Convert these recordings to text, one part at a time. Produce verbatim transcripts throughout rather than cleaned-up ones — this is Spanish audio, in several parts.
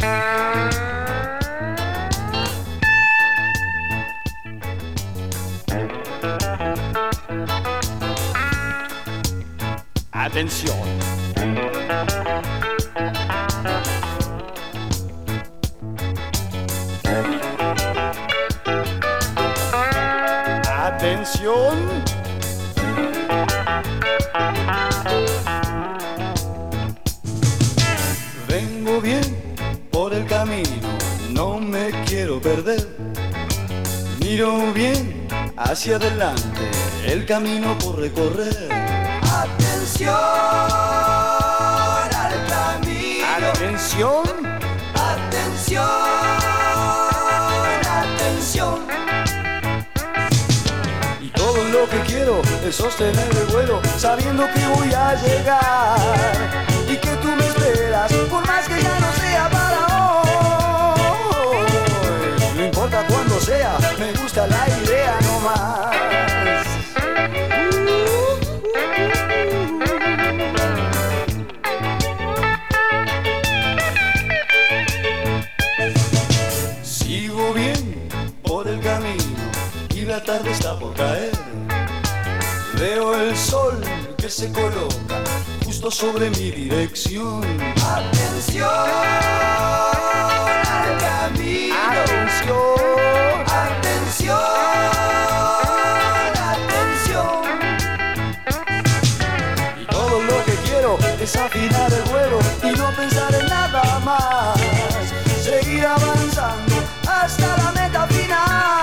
Atención. Atención. Vengo bien por el camino, no me quiero perder. Miro bien hacia adelante, el camino por recorrer. Atención al camino. Atención. Atención, atención. Y todo lo que quiero es sostener el vuelo, sabiendo que voy a llegar y que tú me esperas, por más que ya no sea para hoy. No importa cuándo sea, me gusta la idea nomás. Sigo bien por el camino y la tarde está por caer. Veo el sol que se coloca justo sobre mi dirección. Atención al camino. Atención. Atención, atención. Y todo lo que quiero es afinar el vuelo y no pensar en nada más. Seguir avanzando hasta la meta final.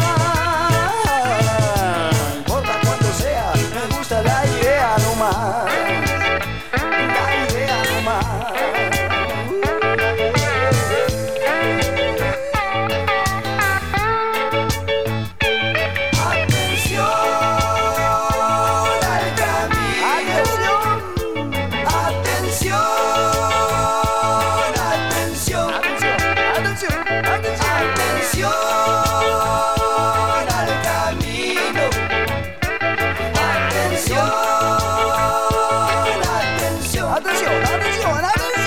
No importa cuándo sea, me gusta la idea nomás. La idea nomás. Atención al camino. Atención. Atención, atención. Atención. Atención. Atención al camino. Atención, atención. Atención. Atención. Atención.